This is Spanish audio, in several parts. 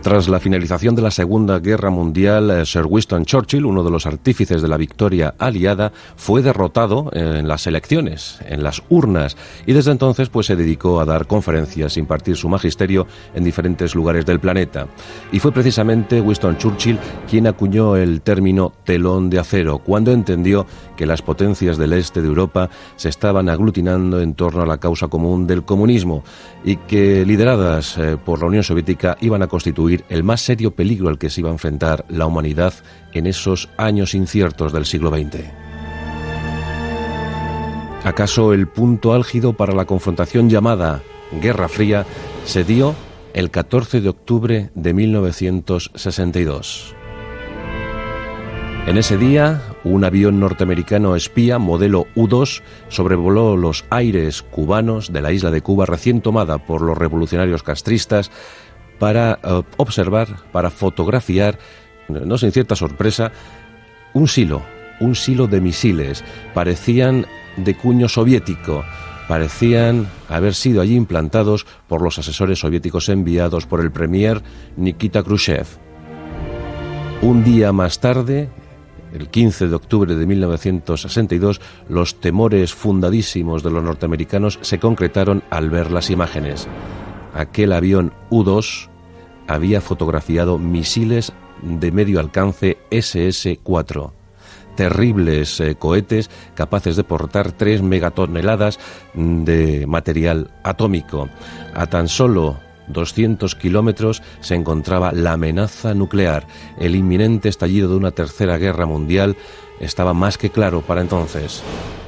Tras la finalización de la Segunda Guerra Mundial, Sir Winston Churchill, uno de los artífices de la victoria aliada, fue derrotado en las elecciones, en las urnas, y desde entonces se dedicó a dar conferencias, impartir su magisterio en diferentes lugares del planeta. Y fue precisamente Winston Churchill quien acuñó el término telón de acero, cuando entendió que las potencias del este de Europa se estaban aglutinando en torno a la causa común del comunismo y que, lideradas por la Unión Soviética, iban a constituir el más serio peligro al que se iba a enfrentar la humanidad en esos años inciertos del siglo XX. ¿Acaso el punto álgido para la confrontación llamada Guerra Fría se dio el 14 de octubre de 1962? En ese día, un avión norteamericano espía, modelo U-2, sobrevoló los aires cubanos de la isla de Cuba, recién tomada por los revolucionarios castristas, para observar, para fotografiar, no sin cierta sorpresa, un silo de misiles. Parecían de cuño soviético, parecían haber sido allí implantados por los asesores soviéticos enviados por el premier Nikita Khrushchev. Un día más tarde, el 15 de octubre de 1962, los temores fundadísimos de los norteamericanos se concretaron al ver las imágenes. Aquel avión U-2 había fotografiado misiles de medio alcance SS-4, terribles cohetes capaces de portar 3 megatoneladas de material atómico. A tan solo 200 kilómetros se encontraba la amenaza nuclear. El inminente estallido de una tercera guerra mundial estaba más que claro para entonces.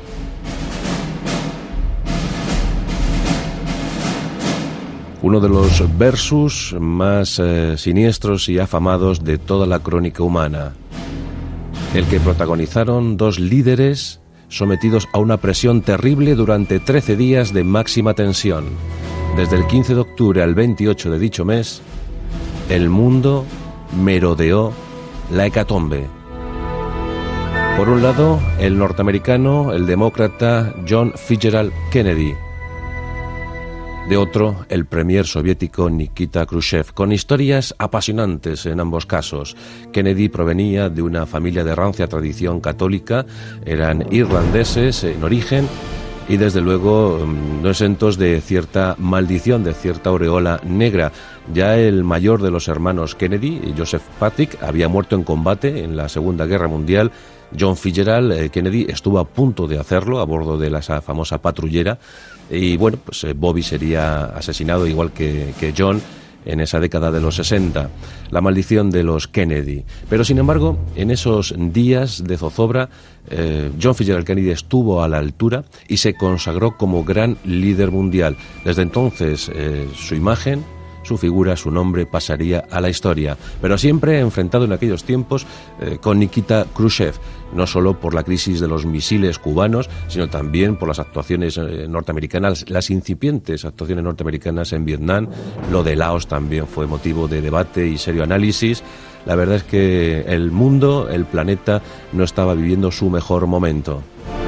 Uno de los versus más siniestros y afamados de toda la crónica humana, el que protagonizaron dos líderes sometidos a una presión terrible durante 13 días de máxima tensión. Desde el 15 de octubre al 28 de dicho mes, el mundo merodeó la hecatombe. Por un lado, el norteamericano, el demócrata John Fitzgerald Kennedy. De otro, el premier soviético Nikita Khrushchev, con historias apasionantes en ambos casos. Kennedy provenía de una familia de rancia tradición católica, eran irlandeses en origen y desde luego no exentos de cierta maldición, de cierta aureola negra. Ya el mayor de los hermanos Kennedy, Joseph Patrick, había muerto en combate en la Segunda Guerra Mundial. John Fitzgerald Kennedy estuvo a punto de hacerlo a bordo de esa famosa patrullera y Bobby sería asesinado igual que John en esa década de los 60, la maldición de los Kennedy. Pero sin embargo, en esos días de zozobra, John Fitzgerald Kennedy estuvo a la altura y se consagró como gran líder mundial. Desde entonces, su imagen, su figura, su nombre pasaría a la historia, pero siempre enfrentado en aquellos tiempos con Nikita Khrushchev, no solo por la crisis de los misiles cubanos, sino también por las actuaciones norteamericanas, las incipientes actuaciones norteamericanas en Vietnam. Lo de Laos también fue motivo de debate y serio análisis. La verdad es que el mundo, el planeta, no estaba viviendo su mejor momento.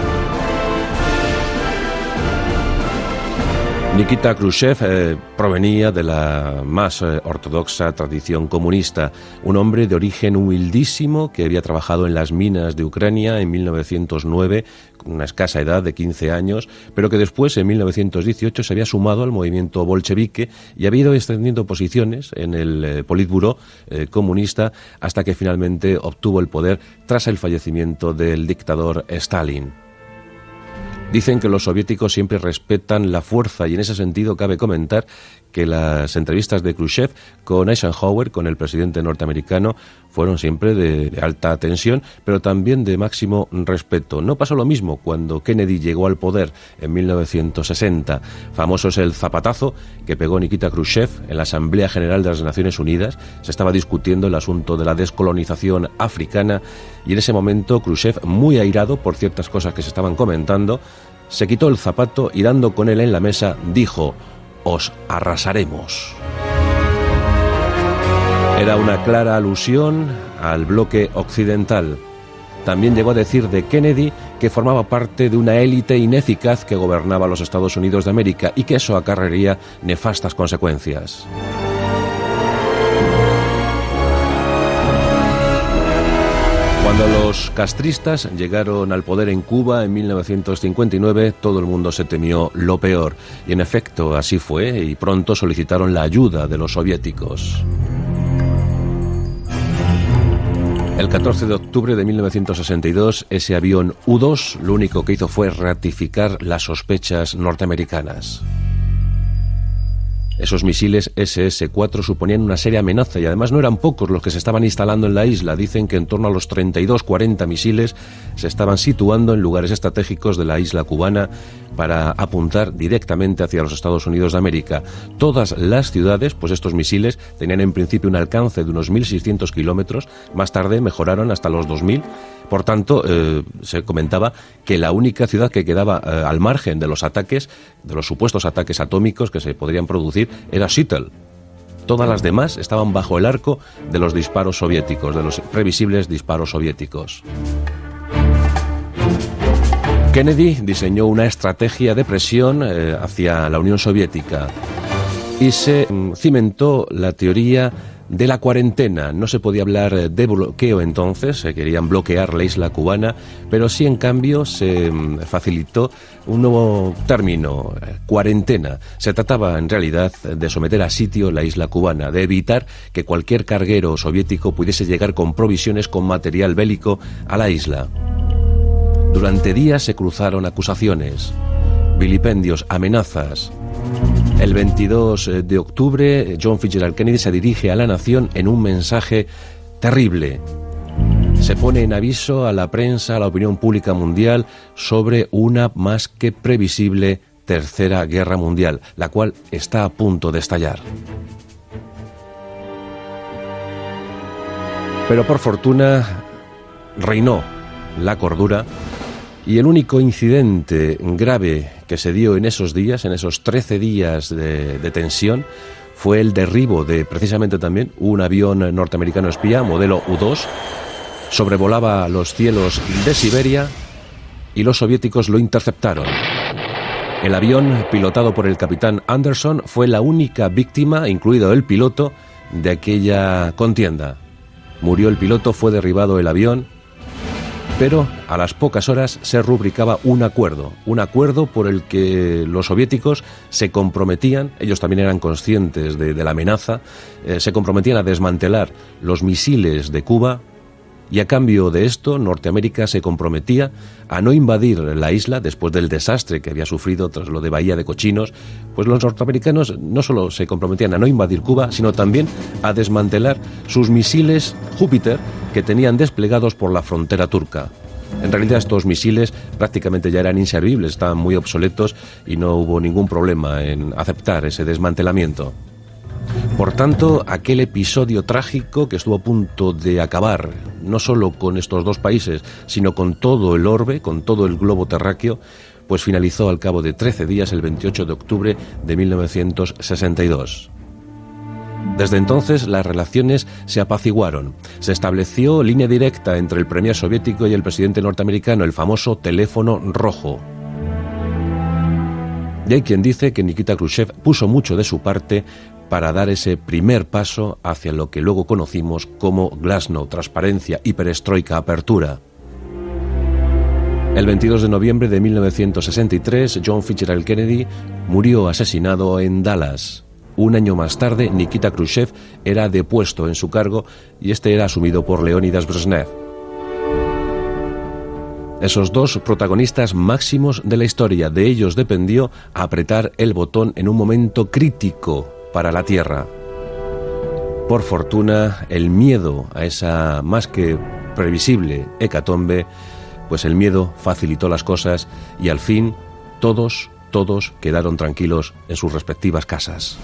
Nikita Khrushchev provenía de la más ortodoxa tradición comunista, un hombre de origen humildísimo que había trabajado en las minas de Ucrania en 1909, con una escasa edad de 15 años, pero que después, en 1918, se había sumado al movimiento bolchevique y había ido extendiendo posiciones en el Politburó comunista hasta que finalmente obtuvo el poder tras el fallecimiento del dictador Stalin. Dicen que los soviéticos siempre respetan la fuerza y en ese sentido cabe comentar que las entrevistas de Khrushchev con Eisenhower, con el presidente norteamericano, fueron siempre de alta tensión, pero también de máximo respeto. No pasó lo mismo cuando Kennedy llegó al poder en 1960. Famoso es el zapatazo que pegó Nikita Khrushchev en la Asamblea General de las Naciones Unidas. Se estaba discutiendo el asunto de la descolonización africana y en ese momento Khrushchev, muy airado por ciertas cosas que se estaban comentando, se quitó el zapato y dando con él en la mesa dijo: «Os arrasaremos». Era una clara alusión al bloque occidental. También llegó a decir de Kennedy que formaba parte de una élite ineficaz que gobernaba los Estados Unidos de América y que eso acarrearía nefastas consecuencias. Cuando los castristas llegaron al poder en Cuba en 1959, todo el mundo se temió lo peor. Y en efecto, así fue, y pronto solicitaron la ayuda de los soviéticos. El 14 de octubre de 1962, ese avión U-2 lo único que hizo fue ratificar las sospechas norteamericanas. Esos misiles SS-4 suponían una seria amenaza y además no eran pocos los que se estaban instalando en la isla. Dicen que en torno a los 32-40 misiles se estaban situando en lugares estratégicos de la isla cubana para apuntar directamente hacia los Estados Unidos de América. Todas las ciudades, pues estos misiles tenían en principio un alcance de unos 1.600 kilómetros, más tarde mejoraron hasta los 2.000. Por tanto, se comentaba que la única ciudad que quedaba al margen de los ataques, de los supuestos ataques atómicos que se podrían producir, era Seattle. Todas las demás estaban bajo el arco de los disparos soviéticos, de los previsibles disparos soviéticos. Kennedy diseñó una estrategia de presión hacia la Unión Soviética y se cimentó la teoría de la cuarentena. No se podía hablar de bloqueo entonces, se querían bloquear la isla cubana, pero sí en cambio se facilitó un nuevo término, cuarentena. Se trataba en realidad de someter a sitio la isla cubana, de evitar que cualquier carguero soviético pudiese llegar con provisiones, con material bélico a la isla. Durante días se cruzaron acusaciones, vilipendios, amenazas. El 22 de octubre, John Fitzgerald Kennedy se dirige a la nación en un mensaje terrible. Se pone en aviso a la prensa, a la opinión pública mundial, sobre una más que previsible tercera guerra mundial, la cual está a punto de estallar. Pero por fortuna reinó la cordura. Y el único incidente grave que se dio en esos días, en esos 13 días de tensión, fue el derribo de, precisamente también, un avión norteamericano espía, modelo U-2. Sobrevolaba los cielos de Siberia y los soviéticos lo interceptaron. El avión, pilotado por el capitán Anderson, fue la única víctima, incluido el piloto, de aquella contienda. Murió el piloto, fue derribado el avión. Pero a las pocas horas se rubricaba un acuerdo por el que los soviéticos se comprometían, ellos también eran conscientes de la amenaza, se comprometían a desmantelar los misiles de Cuba y a cambio de esto Norteamérica se comprometía a no invadir la isla después del desastre que había sufrido tras lo de Bahía de Cochinos. Pues los norteamericanos no solo se comprometían a no invadir Cuba, sino también a desmantelar sus misiles Júpiter que tenían desplegados por la frontera turca. En realidad estos misiles prácticamente ya eran inservibles, estaban muy obsoletos y no hubo ningún problema en aceptar ese desmantelamiento. Por tanto, aquel episodio trágico que estuvo a punto de acabar no solo con estos dos países, sino con todo el orbe, con todo el globo terráqueo, pues finalizó al cabo de 13 días, el 28 de octubre de 1962. Desde entonces las relaciones se apaciguaron. Se estableció línea directa entre el premier soviético y el presidente norteamericano, el famoso teléfono rojo. Y hay quien dice que Nikita Khrushchev puso mucho de su parte para dar ese primer paso hacia lo que luego conocimos como glasnost, transparencia y perestroika, apertura. El 22 de noviembre de 1963, John Fitzgerald Kennedy murió asesinado en Dallas. Un año más tarde, Nikita Khrushchev era depuesto en su cargo y este era asumido por Leonidas Brezhnev. Esos dos protagonistas máximos de la historia, de ellos dependió apretar el botón en un momento crítico para la Tierra. Por fortuna, el miedo a esa más que previsible hecatombe, pues el miedo facilitó las cosas y al fin todos quedaron tranquilos en sus respectivas casas.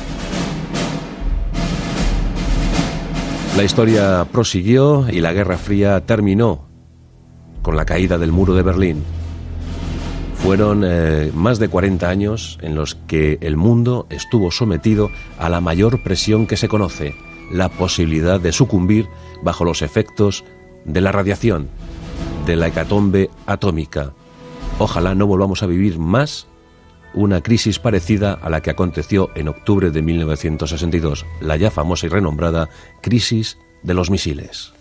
La historia prosiguió y la Guerra Fría terminó con la caída del muro de Berlín. Fueron más de 40 años en los que el mundo estuvo sometido a la mayor presión que se conoce, la posibilidad de sucumbir bajo los efectos de la radiación, de la hecatombe atómica. Ojalá no volvamos a vivir más una crisis parecida a la que aconteció en octubre de 1962, la ya famosa y renombrada crisis de los misiles.